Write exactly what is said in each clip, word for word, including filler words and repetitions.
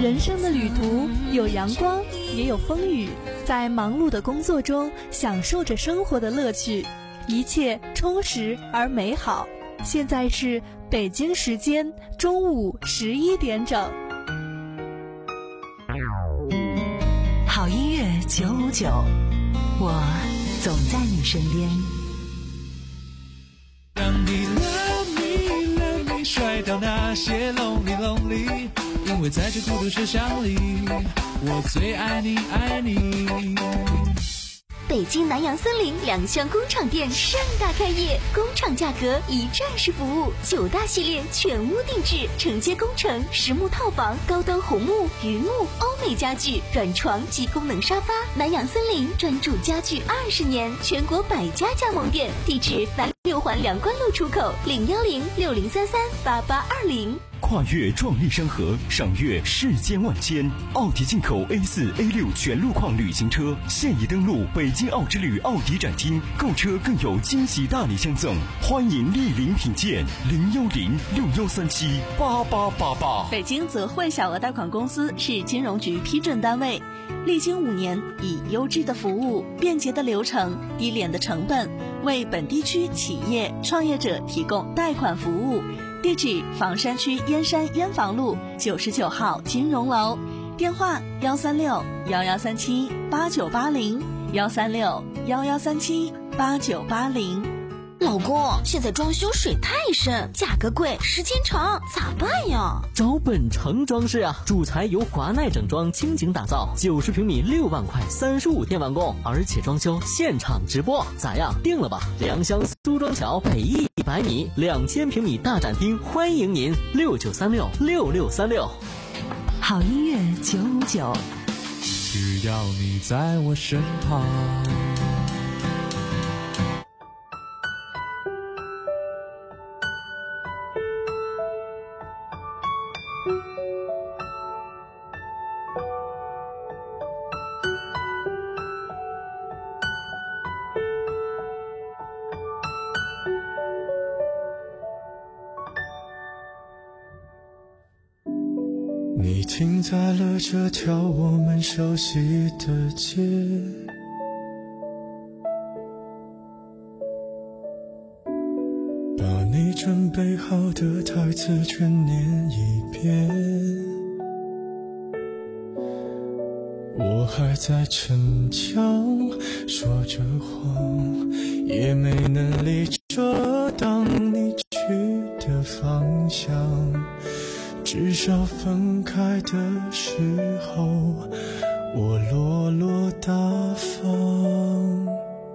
人生的旅途有阳光，也有风雨，在忙碌的工作中享受着生活的乐趣，一切充实而美好。现在是北京时间中午十一点整。 好音乐九五九，我总在你身边。 让你 love me love me 甩掉那些 lonely lonely， 因为在这孤独车厢里，我最爱你爱你。 北京南洋森林两厢工厂店盛大开业，工厂价格一站式服务，九大系列全屋定制，承接工程、实木套房、高端红木、榆木、欧美家具、软床及功能沙发。南洋森林专注家具二十年，全国百家加盟店，地址南六环梁关路出口零幺零六零三三八八二零。 跨越壮丽山河，赏月世间万千。奥迪进口 A 四 A 六 全路况旅行车现已登陆北京奥之旅奥迪展厅，购车更有惊喜大礼相赠，欢迎莅临品鉴。零幺零六幺三七八八八八。 北京泽惠小额贷款公司是金融局批准单位，历经五年，以优质的服务、便捷的流程、低廉的成本，为本地区企业创业者提供贷款服务。地址：房山区燕山燕房路九十九号金融楼，电话：幺三六幺幺三七八九八零，幺三六幺幺三七八九八零。 老公，现在装修水太深，价格贵，时间长，咋办呀？ 找本城装饰啊，主材由华奈整装倾情打造，九十平米六万块，三十五天完工，而且装修现场直播，咋样？定了吧？良乡苏庄桥北一百米，两千平米大展厅，欢迎您六九三六六六三六。 好音乐九五九， 只要你在我身旁。 你停在了这条我们熟悉的街，把你准备好的台词全念一遍。我还在逞强，说着谎，也没能力遮挡你去的方向。至少分开的时候，我落落大方。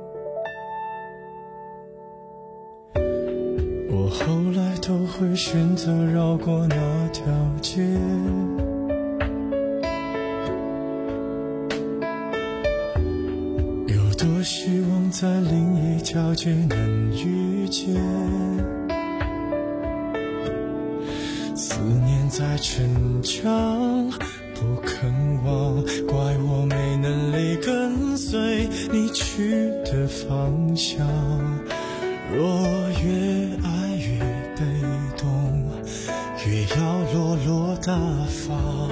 我后来都会选择绕过那条街，有多希望在另一条街能遇见。思念在逞强，不肯忘，怪我没能力跟随你去的方向。若越爱越被动，越要落落大方。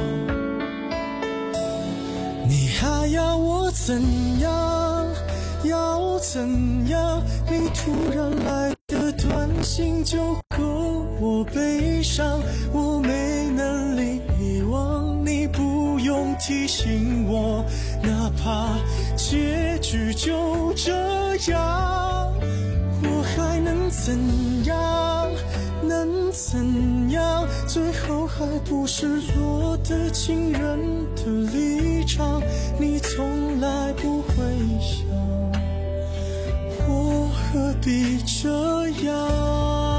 你还要我怎样？要怎样？你突然来的短信就够我悲伤，我没能力遗忘，你不用提醒我，哪怕结局就这样，我还能怎样？能怎样？最后还不是落得情人的立场，你从来不会想，我何必这样？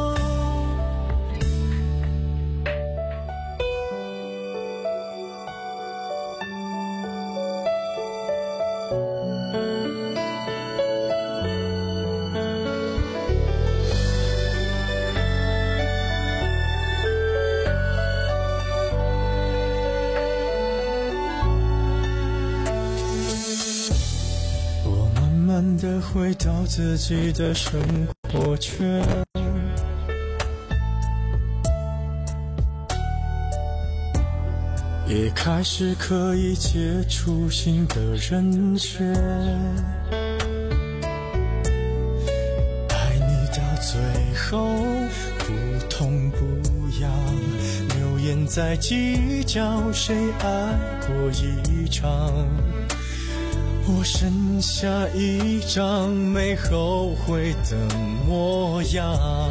慢地回到自己的生活圈， 也开始可以接触新的人选。爱你到最后不痛不痒，流言在计较谁爱过一场。我剩下一张没后悔的模样。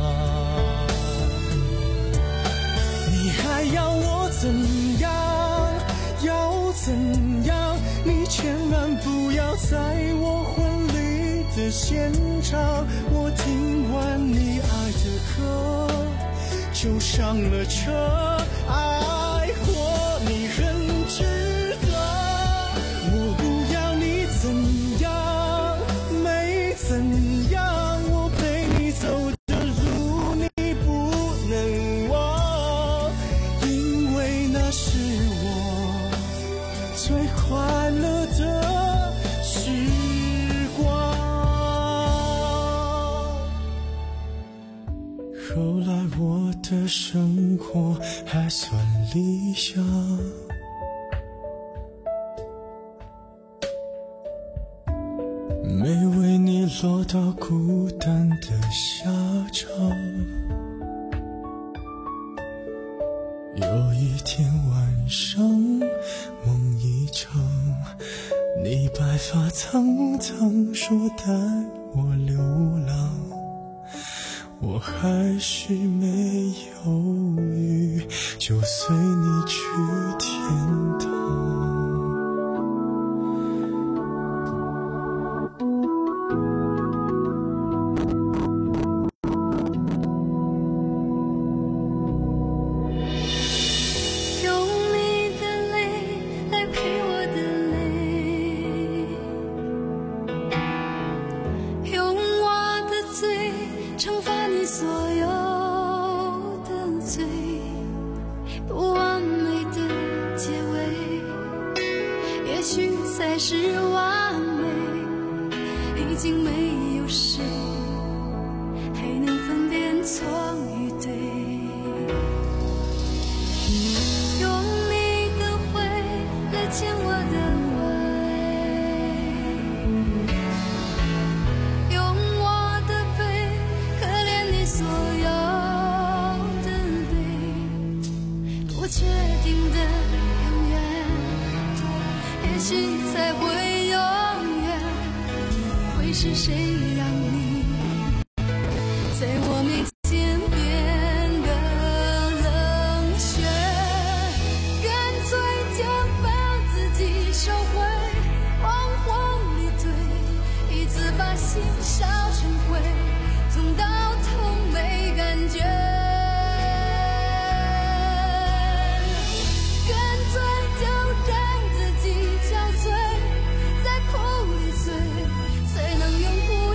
你还要我怎样？要怎样？你千万不要在我婚礼的现场。我听完你爱的歌就上了车，爱过你很值得。我不要你怎样，没怎样，我陪你走的路你不能忘，因为那是我最快乐的时光。后来我的生活还算理想，没为你落到孤单的下场。有一天晚上梦一场，你白发苍苍说带我流浪，我还是没犹豫就随你去天堂。 是谁让你在我面前变得冷血？干脆就把自己收回，往火里堆，一次把心烧成灰，痛到痛没感觉。干脆就让自己憔悴，在苦里醉，才能永不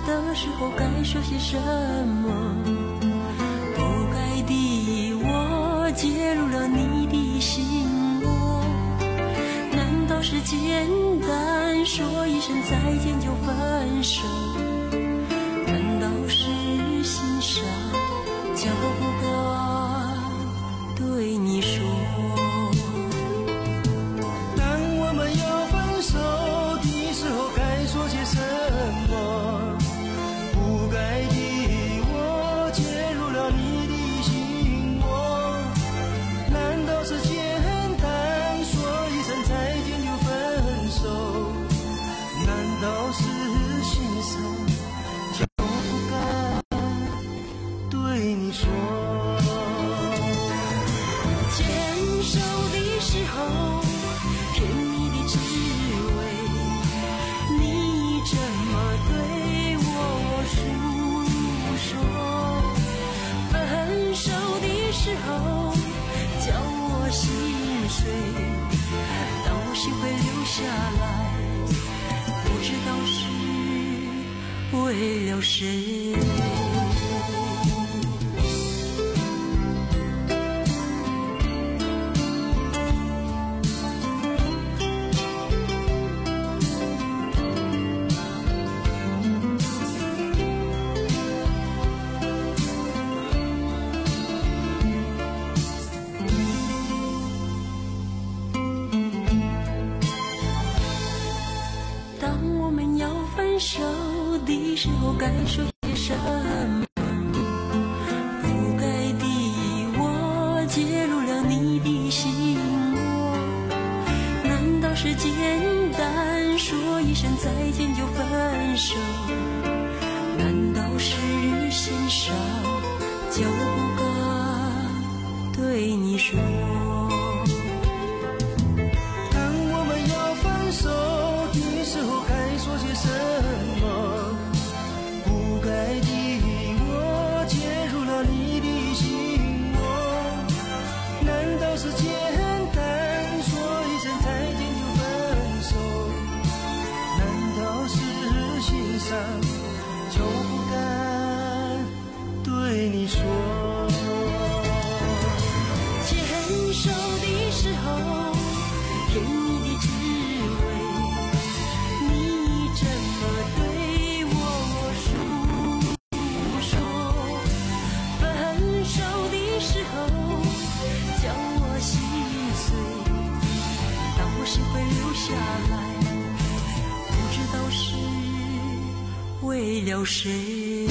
的时候该说些什么？不该的我介入了你的心窝，难道是简单说一声再见就分手？难道是心伤就不该对你说？ 当我们要分手的时候该说些什么？不该的我介入了你的心窝，难道是简单说一声再见就分手？难道是心伤就不该对你说？ 牵手的时候甜蜜的滋味，你怎么对我诉说？分手的时候叫我心碎，当我心会留下来，不知道是为了谁。当我们要分手的时候该说些什么？不该的我介入了你的心窝，难道是简单说一声再见就分手？难道是心伤就不该对你说？ 当我们要分手的时候该说些什么？不该的我介入了你的心窝，难道是简单说一声再见就分手？难道是心伤就不该对你说？ 牵手的时候甜蜜的滋味，你怎么对我诉说？分手的时候叫我心碎，当我心会留下来，不知道是为了谁。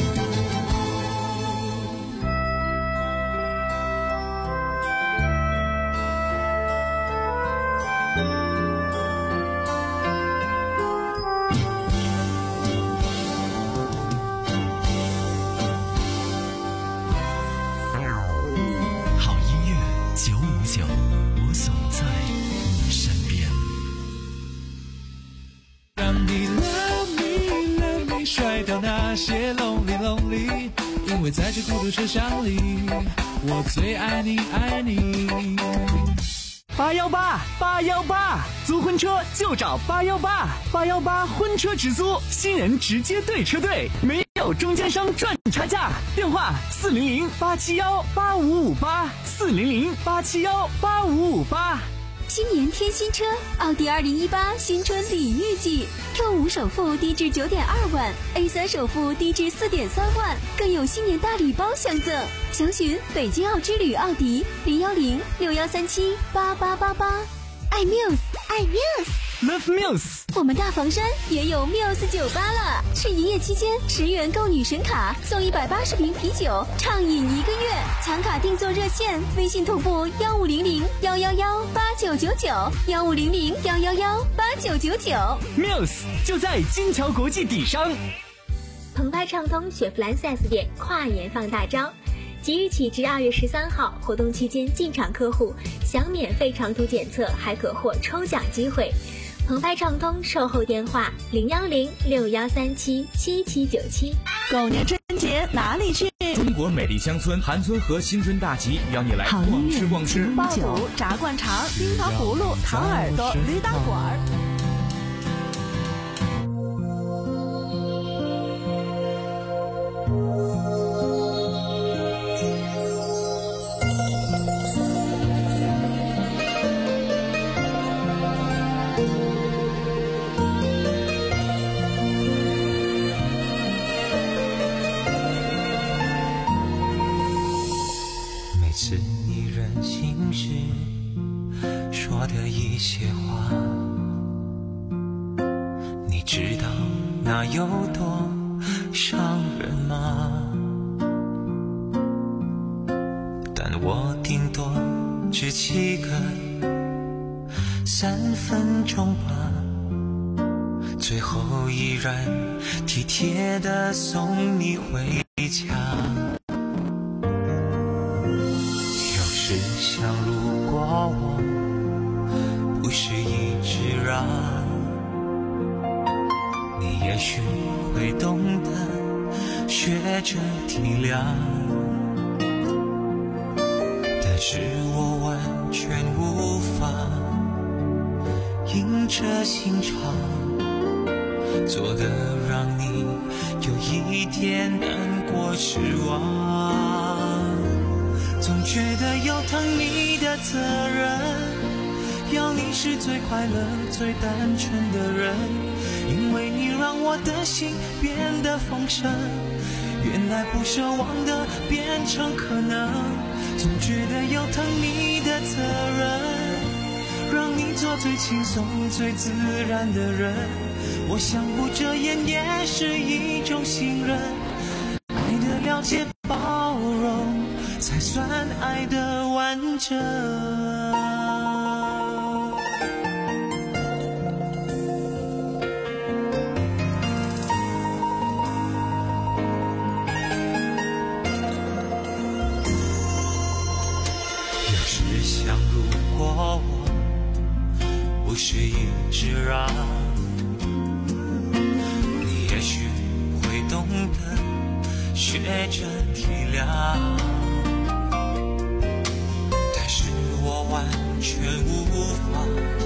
好音乐九五九，我总在你身边。 让你 love me love me 甩掉那些 lonely lonely， 因为在这孤独车厢里，我最爱你爱你。 八幺八八幺八，租婚车就找八幺八，八幺八婚车直租，新人直接对车队，没有中间商赚差价。电话四零零八七幺八五五八，四零零八七幺八五五八。 新年添新车，奥迪二零一八新春礼遇季 ，Q 五首付低至九点二万 ，A 三首付低至四点三万，更有新年大礼包相赠。详询北京奥之旅奥迪零幺零六幺三七八八八八。爱 Muse， 爱 Muse，Love Muse。 我们大房山也有 Muse 酒吧了，是营业期间十元购女神卡送一百八十瓶啤酒，畅饮一个月。抢卡订座热线：微信同步幺五零零幺幺幺八九九九，幺五零零幺幺幺八九九九。 Muse 就在金桥国际底商。 澎湃畅通雪佛兰 四 S 店跨年放大招。即日起至二月十三号，活动期间进场客户享免费长途检测，还可获抽奖机会。澎湃畅通售后电话零幺零六幺三七七七九七。 狗年春节哪里去？ 中国美丽乡村韩村河新春大集，邀你来逛吃逛吃。 爆肚、炸灌肠、冰糖葫芦、糖耳朵、驴打滚儿。 是你任性时说的一些话，你知道那有多伤人吗？但我顶多只记个三分钟吧，最后依然体贴地送你回家。有时想如果我不是一直让，你也许会懂得学着体谅，但是我完全无法硬着心肠做得让你有一点难过失望，总觉得有疼你的责任，要你是最快乐最单纯的人，因为你让我的心变得丰盛，原来不奢望的变成可能，总觉得有疼你的责任，让你做最轻松最自然的人，我相互遮掩也是一种信任，爱的了解包容才算爱的完整。有时想如果我不是一直让，你也许会懂得学着体谅，但是我完全无法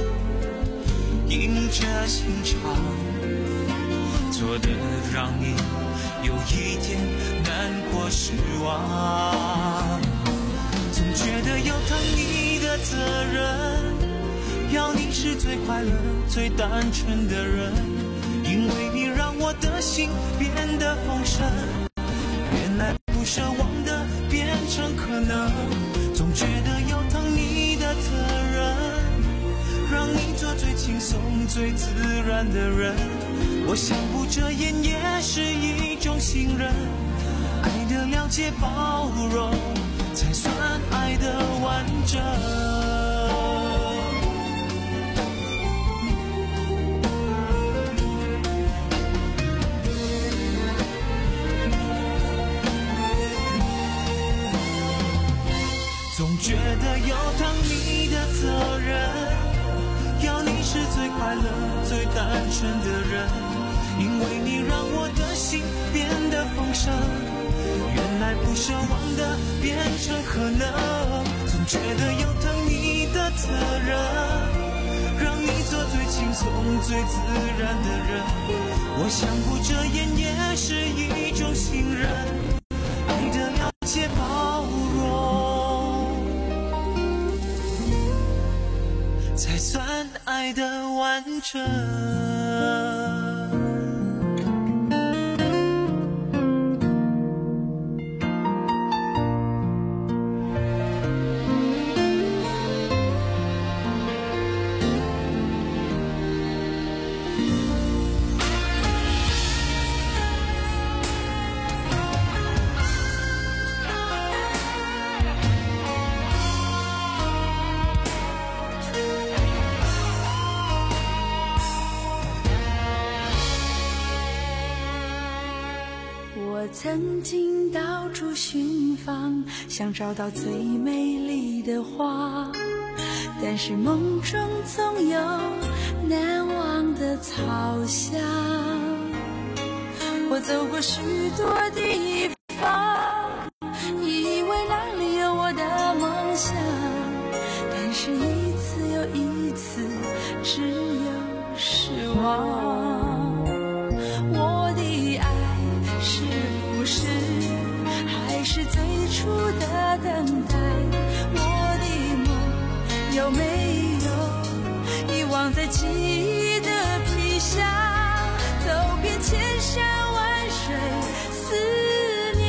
硬着心肠做得让你有一点难过失望，总觉得有疼你的责任，要你是最快乐最单纯的人，因为你让我的心变得丰盛，原来不奢望的变成可能，总觉得有疼你的责任，让你做最轻松最自然的人，我相互遮掩也是一种信任，爱的了解包容才算爱的完整。总觉得有疼你的责任，要你是最快乐最单纯的人，因为你让我的心变得丰盛，原来不奢望的变成可能，总觉得有疼你的责任，让你做最轻松最自然的人，我相互遮掩也是一种信任，爱的了解包容才算爱的完整。 我曾经到处寻访，想找到最美丽的花，但是梦中总有难忘的草香。我走过许多地方，以为那里有我的梦想，但是一次又一次只有失望。我的爱是不是还是最初的等待？我的梦有没有遗忘在记忆的皮箱？走遍千山万水思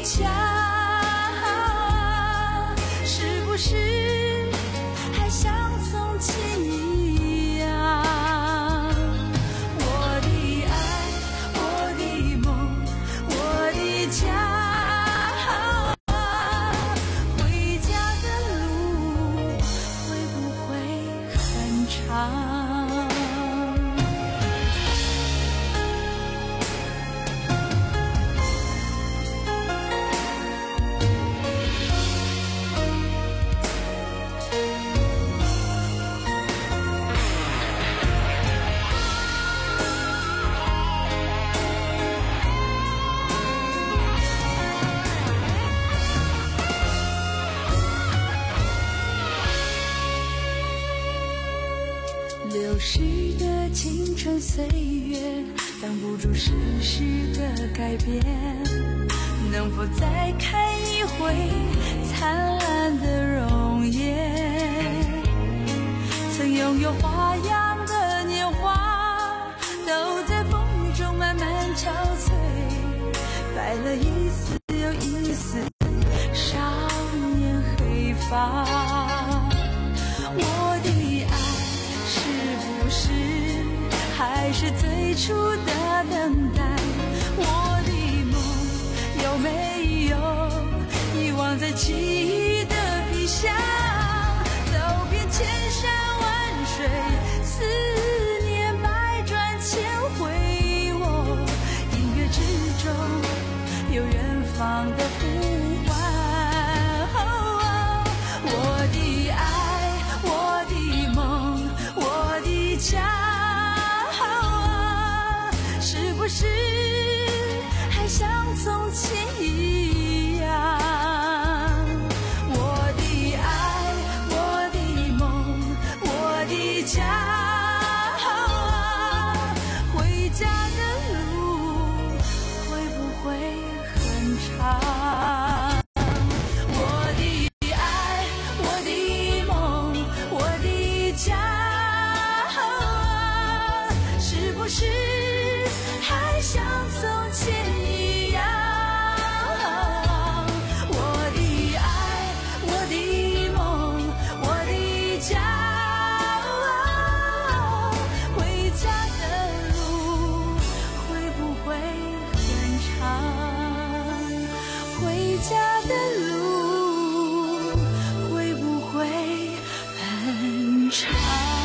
家，是不是还像从前一样？我的爱，我的梦，我的家，回家的路会不会很长？流逝的青春岁月，挡不住世事的改变。能否再看一回灿烂的容颜？曾拥有花样的年华，都在风中慢慢憔悴，白了一丝又一丝少年黑发。我的爱是不是还是最初的等待？我的梦有没有遗忘在记忆的笔下？走遍千山万水，思念百转千回，我音乐之中有远方的呼唤。我的爱，我的梦，我的家，是不是还像从前一样？我的爱，我的梦，我的家，回家的路会不会很长？我的爱，我的梦，我的家，是不是还像从前一样？我的爱，我的梦，我的家，回家的路会不会很长？回家的路会不会很长？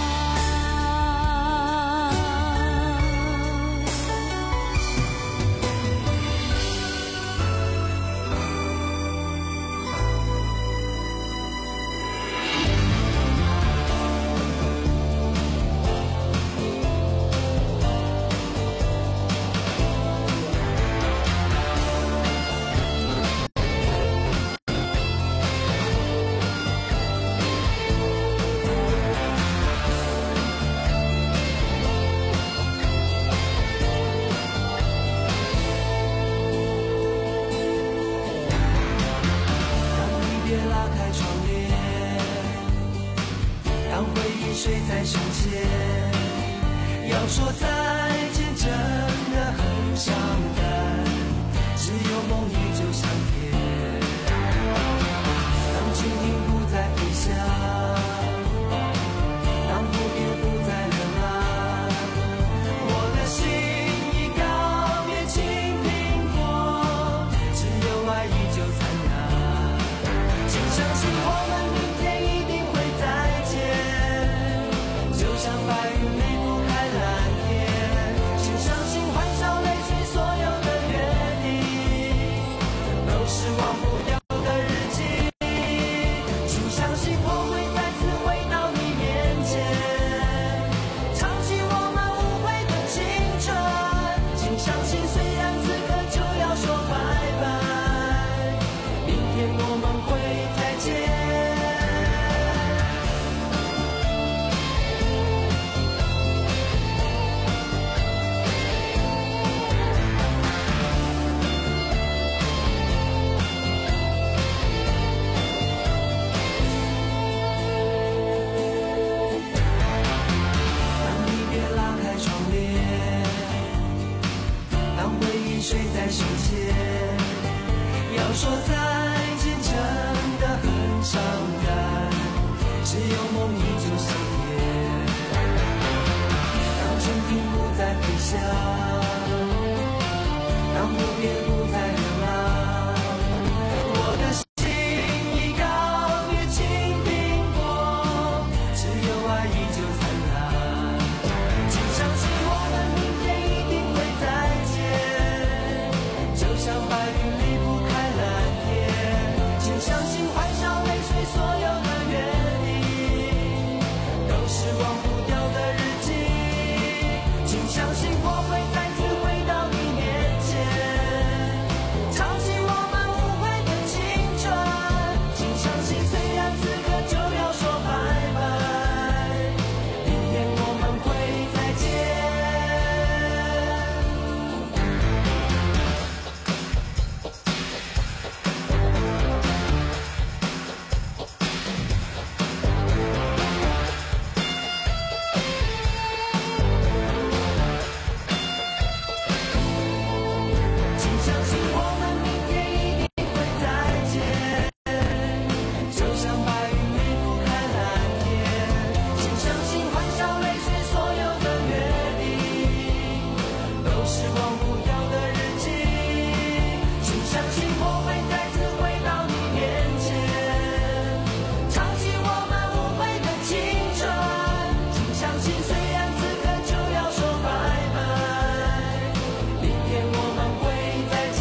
睡在胸前，要说再见真的很伤感，只有梦与就像天。当蜻蜓不再飞翔，当蝴蝶不再流浪，我的心已告别青苹果，只有爱依旧灿烂。请相信我们明天一定会再见，就像白云离不开蓝天，请相信欢笑泪水所有的约定，都是忘不掉的日记。请相信我会再次回到你面前，唱起我们无悔的青春。请相信虽然此刻就要说拜拜，明天我们会再见。 说再见真的很伤感，只有梦依旧上演。当春天不再飞翔，当湖边不再流浪，我的心已告别青苹果，只有爱依旧灿烂。请相信我们明天一定会再见，就像白云离不开蓝天。请相信欢笑泪水所有的约定，都是忘不掉的日记。请相信我会再次回到你面前，唱起我们无悔的青春。请相信虽然此刻就要说拜拜，明天我们会再见。请相信我们明天一定会再见，就像白云离不开蓝天。请相信欢笑泪水所有的约定，都是忘不掉的日记。请相信我会再次回到你面前，唱起我们无悔的青春。请相信虽然此刻就要说拜拜，明天我们会再见。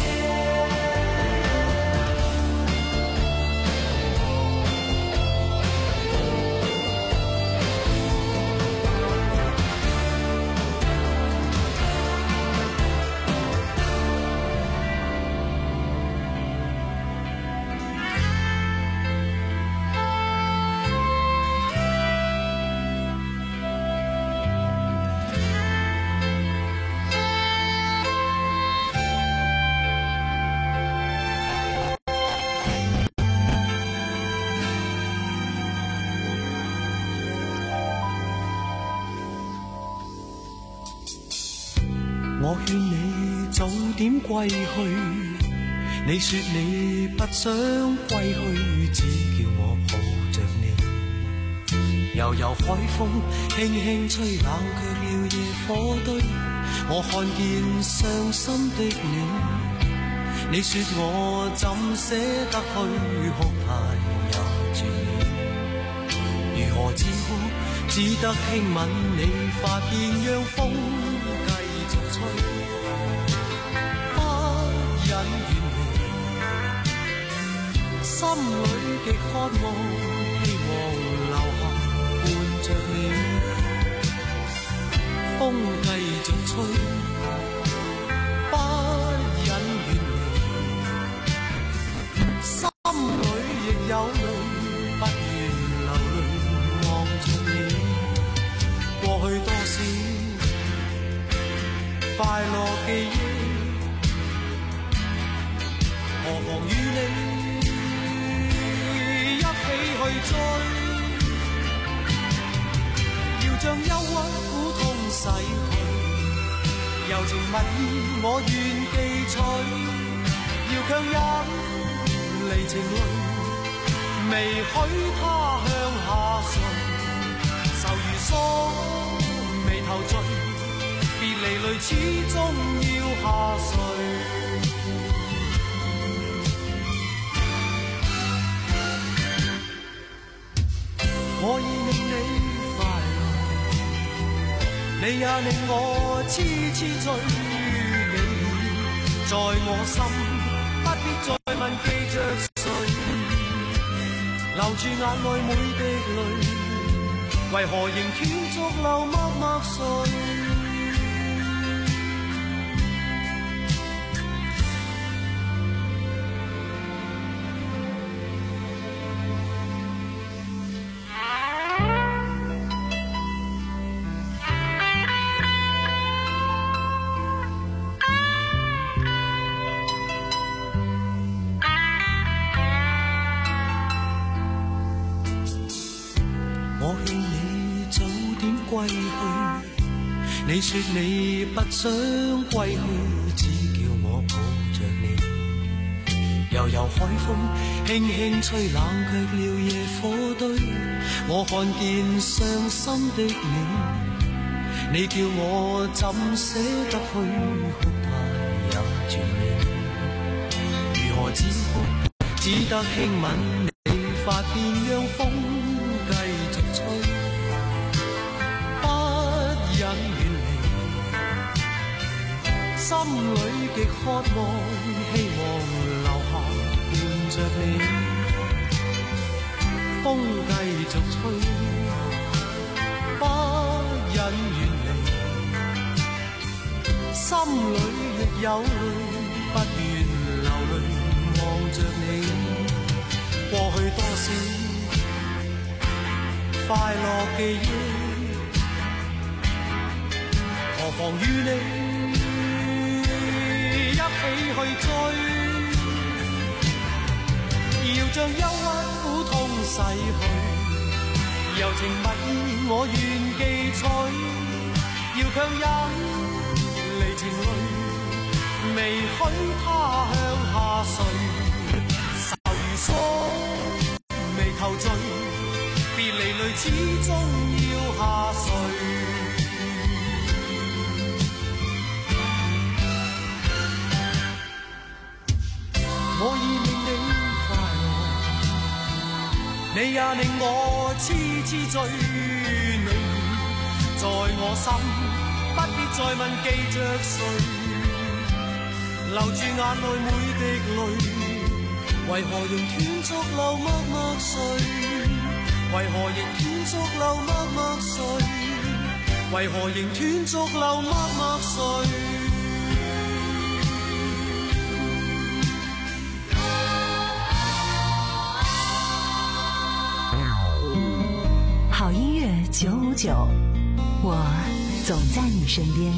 我勸你早點歸去，你說你不想歸去，只叫我抱着你。悠悠海風輕輕吹，冷卻了野火堆。我看見傷心的你，你說我怎捨得去，哭態也絕美。如何止哭，只得輕吻你髮邊，讓風繼續吹，不忍遠離，心裏極渴望，希望留下伴着你。風繼續吹，不忍遠離，心裏亦有淚，不願流淚望着你。過去多少快樂記憶，何妨與你一起去追，要將憂鬱苦痛洗去，柔情蜜意我願記取，要強忍離情淚，未許他向下垂，愁如鎖眉頭聚，別離淚始終要下垂。我已令你快樂，你也令我痴痴醉，你已在我心，不必再問記着誰，留住眼內每滴淚，為何仍斷續流默默垂。歸去，你說你不想歸去，只叫我抱着你。 悠悠海風輕輕吹，冷卻了野火堆。我看見傷心的你，你叫我怎捨得去哭，但也絕美。如何止哭，只得輕吻你髮邊，讓風繼續吹，不忍遠離。心裏極渴望，希望留下伴着你。風繼續吹，不忍遠離。心裏亦有淚，不願流淚望着你。過去多少快樂記憶，何妨與你一起去追，要將憂鬱苦痛逝去，柔情蜜意我願記取，要強忍離情淚，未許他向下垂，愁如鎖未求盡，別離淚始終要下垂。我已令你快樂，你也令我痴痴醉。你在我心，不必再問記着誰，留住眼內每滴淚，為何仍斷續流默默睡？為何仍斷續流默默睡？為何仍斷續流默默睡？ 好音乐九五九，我总在你身边。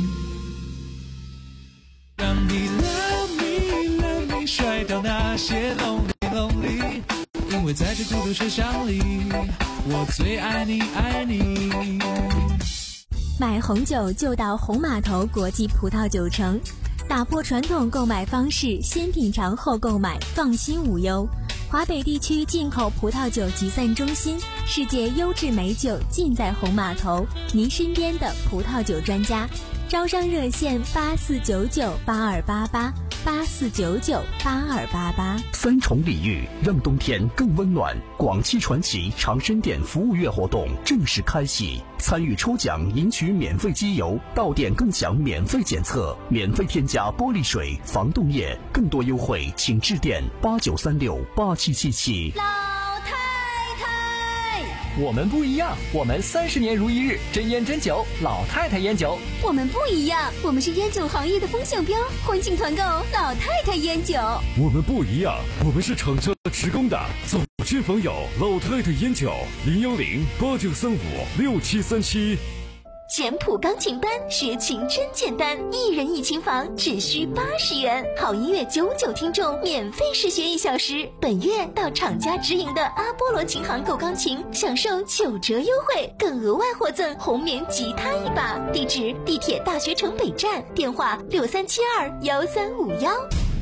让你 love me love me 甩掉那些 lonely lonely， 因为在这孤独车厢里，我最爱你爱你。 买红酒就到红码头国际葡萄酒城，打破传统购买方式，先品尝后购买，放心无忧。华北地区进口葡萄酒集散中心，世界优质美酒尽在红码头，您身边的葡萄酒专家。招商热线八四九九八二八八八四九九八二八八。 三重礼遇让冬天更温暖。广汽传祺长生店服务月活动正式开启，参与抽奖赢取免费机油，到店更享免费检测，免费添加玻璃水、防冻液，更多优惠请致电八九三六八七七七。 老太太， 我们不一样，我们三十年如一日，真烟真酒，老太太烟酒。 我们不一样，我们是烟酒行业的风向标，欢庆团购老太太烟酒。 我们不一样，我们是厂车职工的，走亲访友，老太太烟酒，零幺零八九三五六七三七。 简谱钢琴班学琴真简单，一人一琴房只需八十元，好音乐九九听众免费试学一小时。本月到厂家直营的阿波罗琴行购钢琴，享受九折优惠，更额外获赠红棉吉他一把。地址：地铁大学城北站，电话六三七二幺三五幺。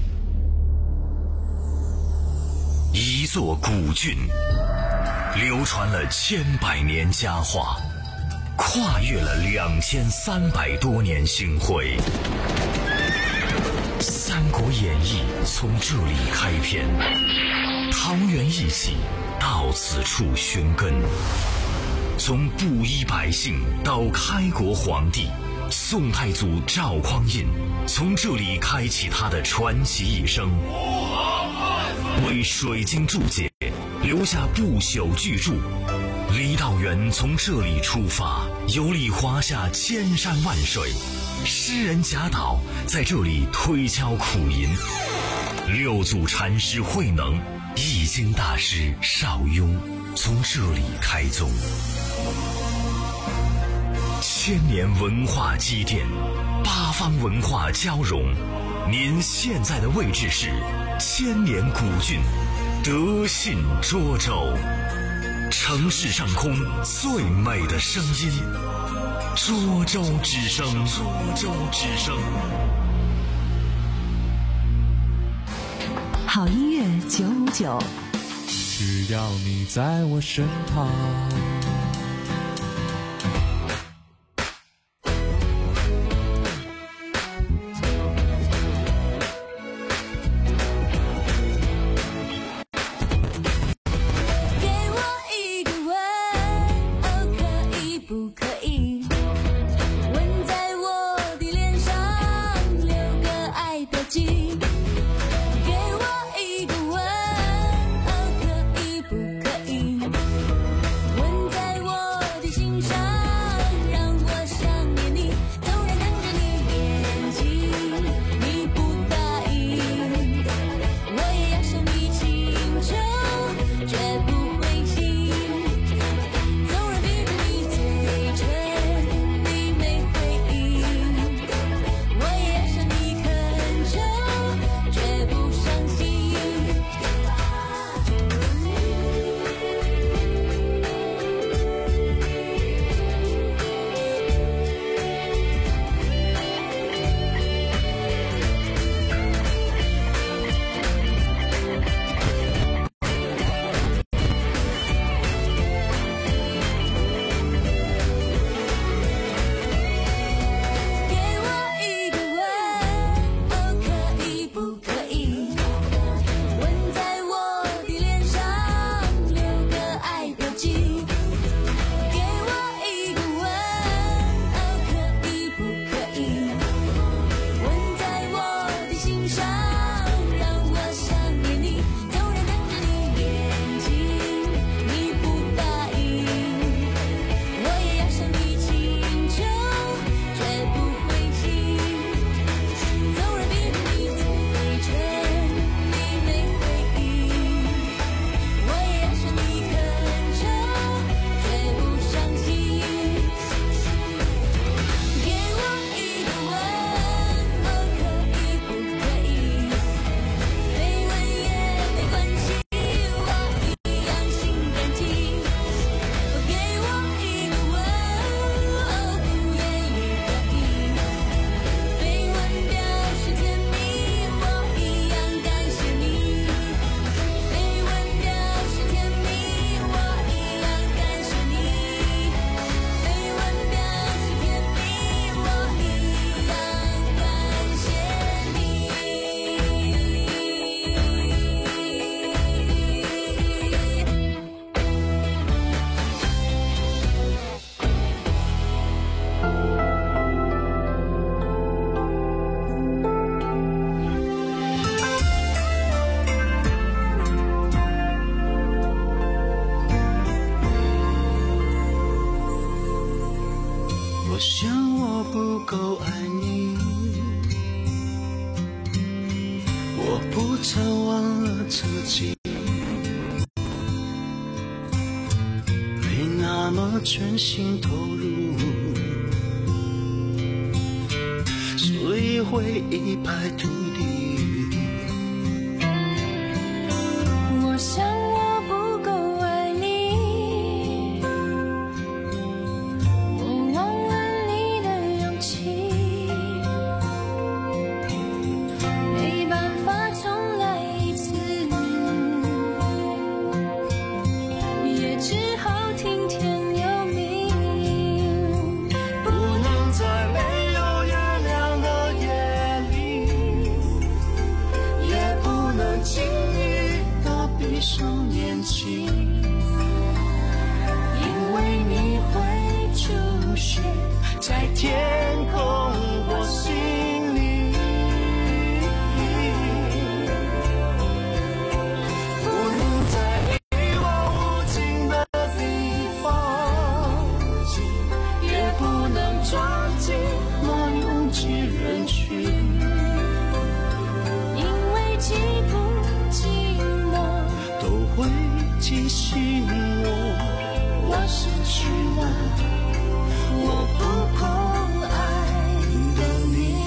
一座古郡，流传了千百年佳话，跨越了两千三百多年星辉。《三国演义》从这里开篇，桃园义气到此处寻根。从布衣百姓到开国皇帝，宋太祖赵匡胤从这里开启他的传奇一生，为水经注解留下不朽巨著。李道元从这里出发，游历华夏千山万水，诗人贾岛在这里推敲苦吟，六祖禅师慧能、易经大师邵雍从这里开宗。千年文化积淀，八方文化交融，您现在的位置是千年古郡德信涿州，城市上空最美的声音，涿州之声，涿州之声。 好音乐九五九， 只要你在我身旁。 我想我不够爱你，我不曾忘了自己，没那么全心投入，所以会一败涂地。 我想我不够爱你，我忘了你的勇气，没办法重来一次，也只好听天由命， 不能在没有月亮的夜里，也不能轻易的闭上眼睛，因为你会出现在天空或心里，不能在一望无尽的地方，也不能抓紧那拥挤人群， 因为寂不寂寞都会提醒我，我失去了我不够爱的你。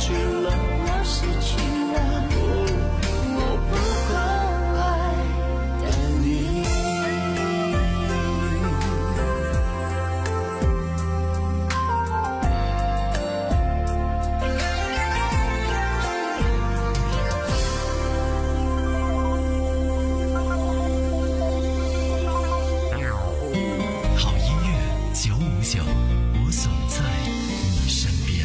去了，我失去了，我不够爱的你。 好音乐九五九，我总在你身边。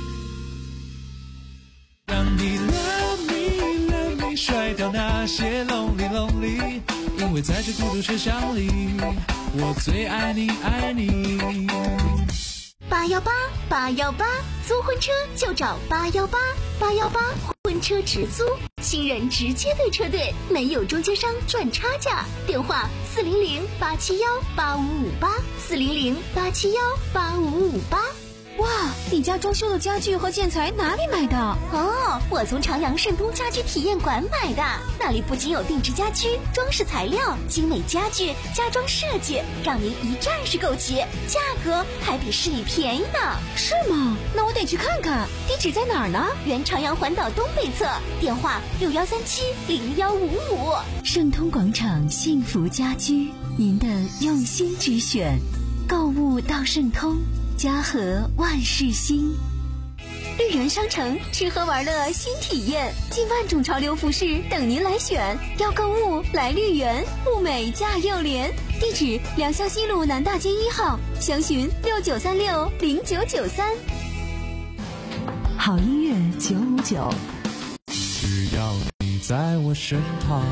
让你 love me love me 甩掉那些 lonely lonely， 因为在这孤独车厢里，我最爱你爱你。 八幺八八幺八，租婚车就找八幺八八幺八婚车直租，新人直接对车队，没有中间商赚差价。电话四零零八七幺八五五八，四零零八七幺八五五八。 哇，你家装修的家具和建材哪里买的？ 哦，我从长阳盛通家居体验馆买的，那里不仅有定制家居、装饰材料、精美家具、家装设计，让您一站式购齐，价格还比市里便宜呢。 是吗？那我得去看看。地址在哪儿呢？ 原长阳环岛东北侧，电话六幺三七零幺五五。 盛通广场幸福家居，您的用心之选，购物到盛通。家和万事兴， 绿园商城吃喝玩乐新体验，近万种潮流服饰等您来选。要购物来绿园，物美价又廉。地址：良校西路南大街一号，详询六九三六零九九三。 好音乐九五九， 只要你在我身旁。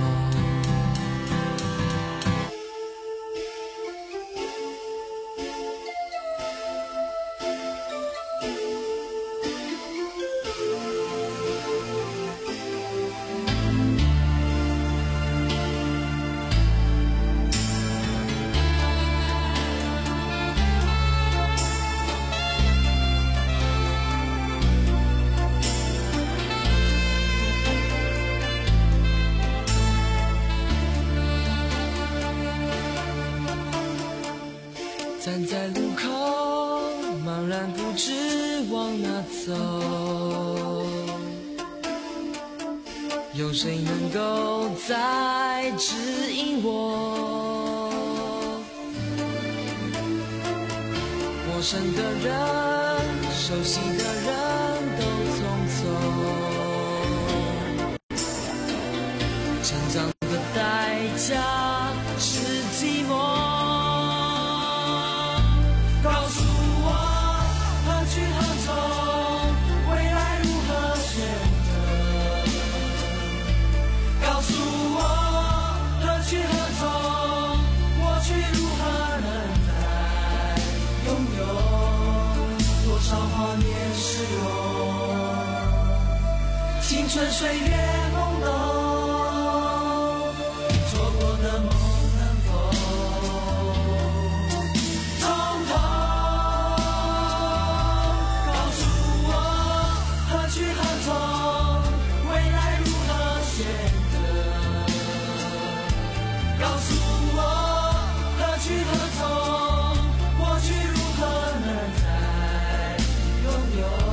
站在路口，茫然不知往哪走，有谁能够再指引我？陌生的人，熟悉的人都匆匆，成长的代价是寂寞。青春岁月朦胧，错过的梦能否从头告诉我何去何从，未来如何选择？告诉我何去何从，过去如何能再拥有？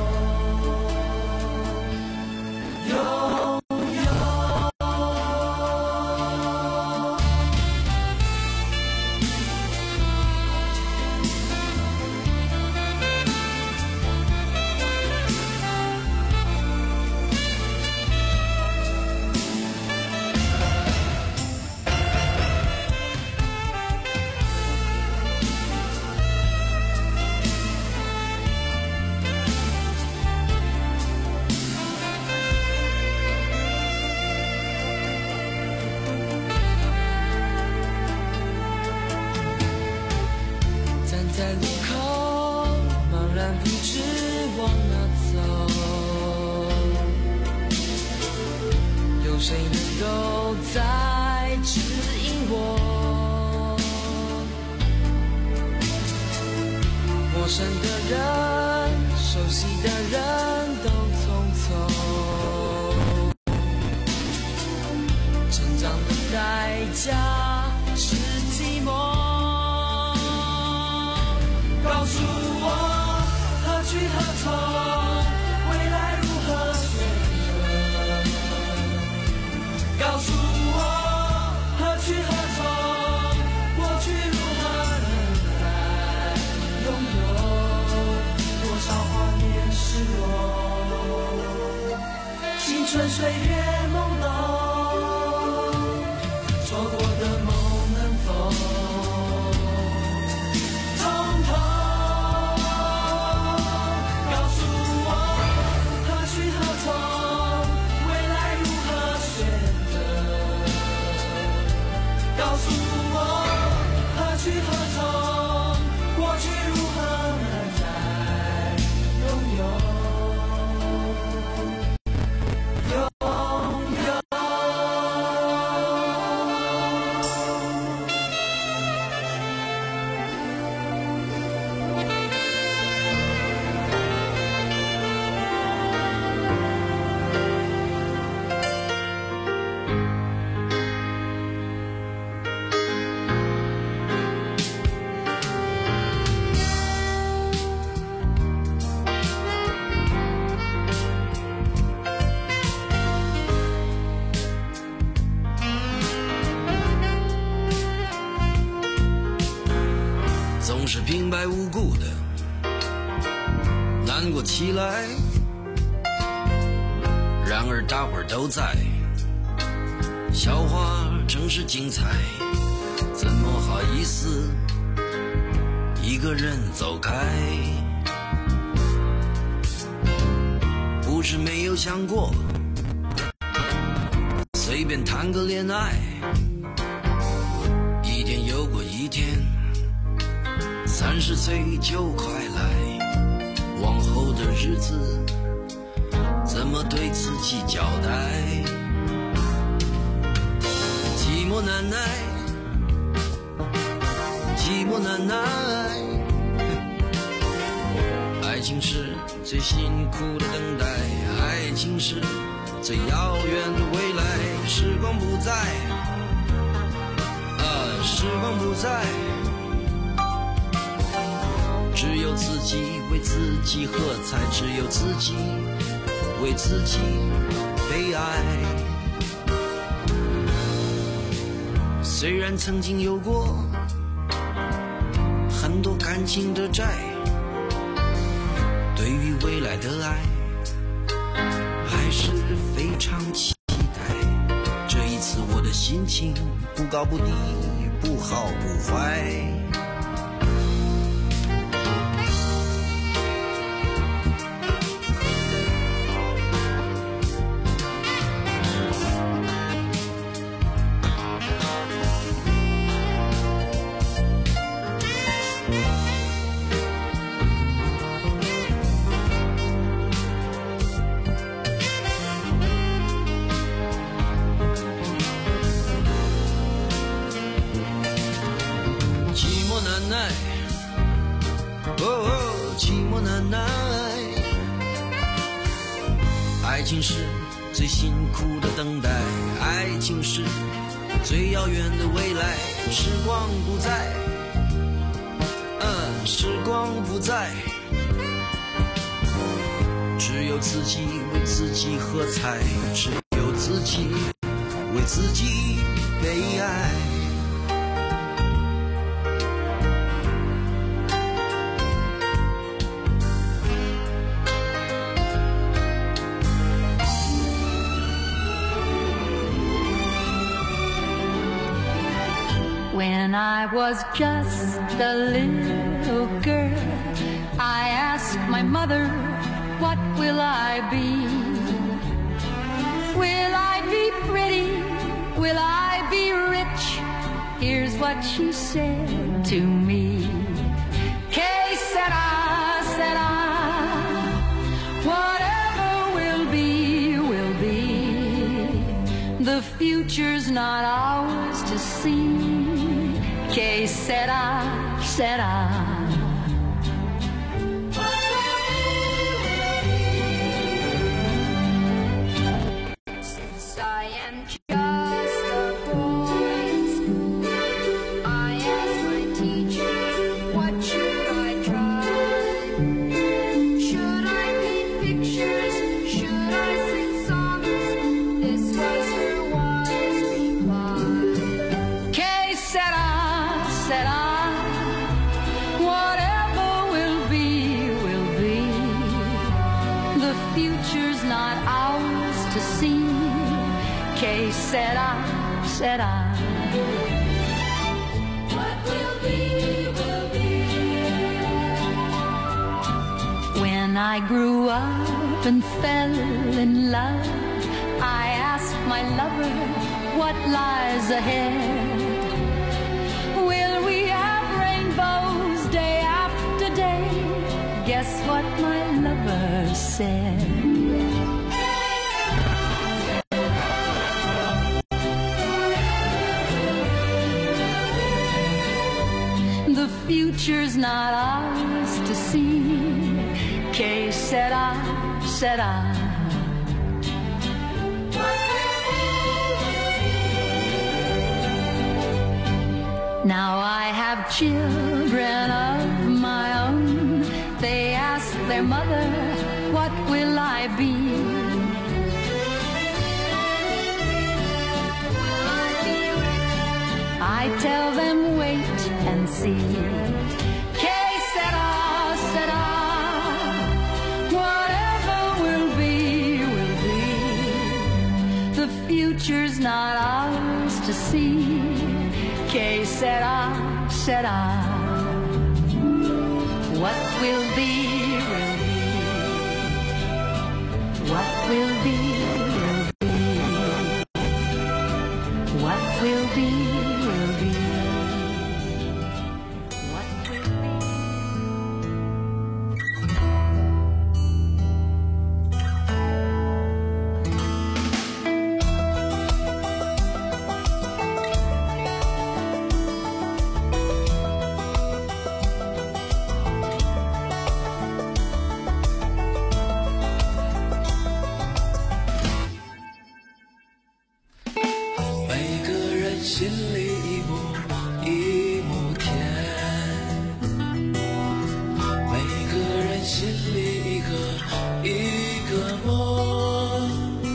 在路口，茫然不知往哪走，有谁能够再指引我？陌生的人，熟悉的人都匆匆，成长的代价是寂寞。告诉我何去何从，未来如何春岁月朦胧，错过的梦能否通通告诉我，何去何从，未来如何选择？告诉我，何去何从，过去如何能再拥有？ 总是平白无故的难过起来，然而大伙儿都在，笑话正是精彩，怎么好意思一个人走开？不是没有想过随便谈个恋爱，一天又过一天，三十岁就快来，往后的日子怎么对自己交代？寂寞难耐，寂寞难耐，爱情是最辛苦的等待，爱情是最遥远的未来，时光不在，啊，时光不在，只有自己为自己喝彩，只有自己为自己悲哀。虽然曾经有过很多感情的债，对于未来的爱还是非常期待。这一次我的心情不高不低，不好不坏。爱情是最辛苦的等待，爱情是最遥远的未来，时光不在，嗯，时光不在，只有自己为自己喝彩，只有自己为自己悲哀。 When I was just a little girl, I asked my mother, what will I be? Will I be pretty? Will I be rich? Here's what she said to me. Que sera, sera, whatever will be, will be. The future's not ours to see. Que será, será. Since I am just a boy in school, I asked my teacher, what should I try? Should I paint pictures? Should I sing songs? This was her wise reply. Que será? Será, to see. Que sera, sera. What will be, will be. When I grew up and fell in love, I asked my lover what lies ahead. Will we have rainbows day after day? Guess what my lover said. The future's not ours to see. Que sera, sera. Now I have children of my own. They ask their mother, what will I be? I tell them wait and see. Que sera, sera. Whatever will be, will be. The future's not ours to see. Que sera, sera. What will be, will be. What will be, will be. What will be, will be. What will be. 心里一亩一亩田，每个人心里一个一个梦，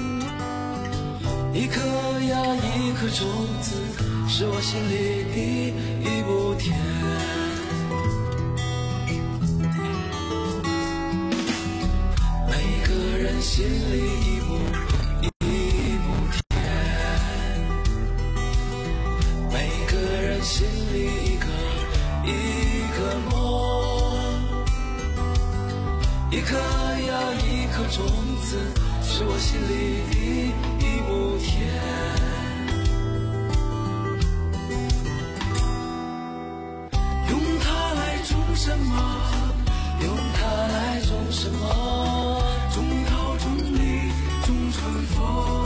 一颗呀一颗种子，是我心里的一亩田。每个人心里一亩一亩田，每个人心里一个一个梦，一颗呀一颗种子，是我心里的一亩田。用它来种什么？用它来种什么？种桃种李种春风。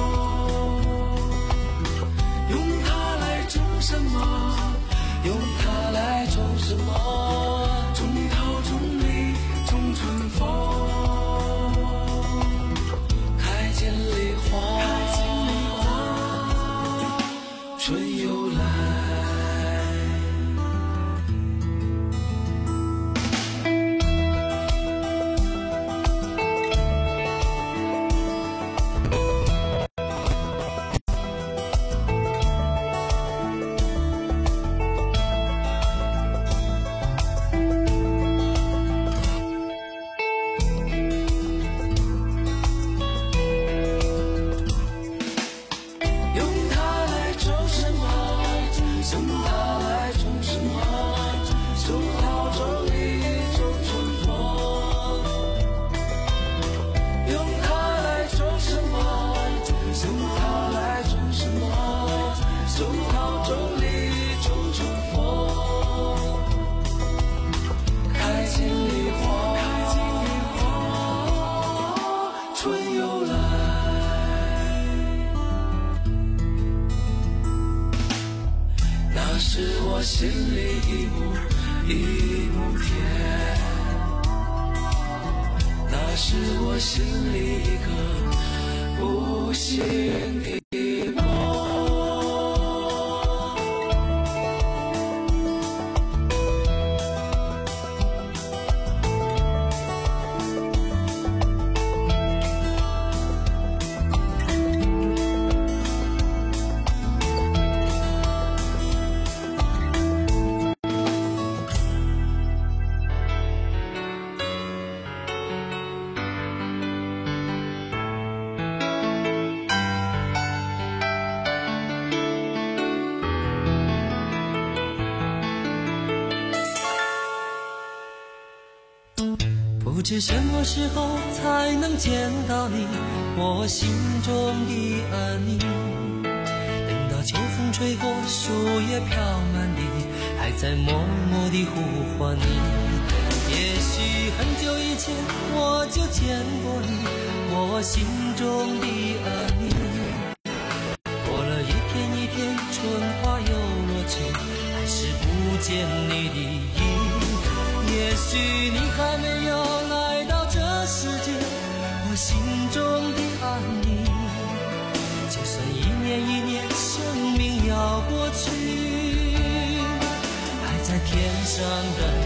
用它来种什么？用它来种什么？种桃种李种春风。开见梨花，春又来。我心里一亩一亩田，那是我心里一个不幸的梦。 知什么时候才能见到你，我心中的安宁。等到秋风吹过，树叶飘满地，还在默默地呼唤你。也许很久以前我就见过你，我心中的安宁。过了一天一天，春花又落去，还是不见你的影。也许你还没有来到这世界，我心中的安宁。就算一年一年生命要过去，还在天上等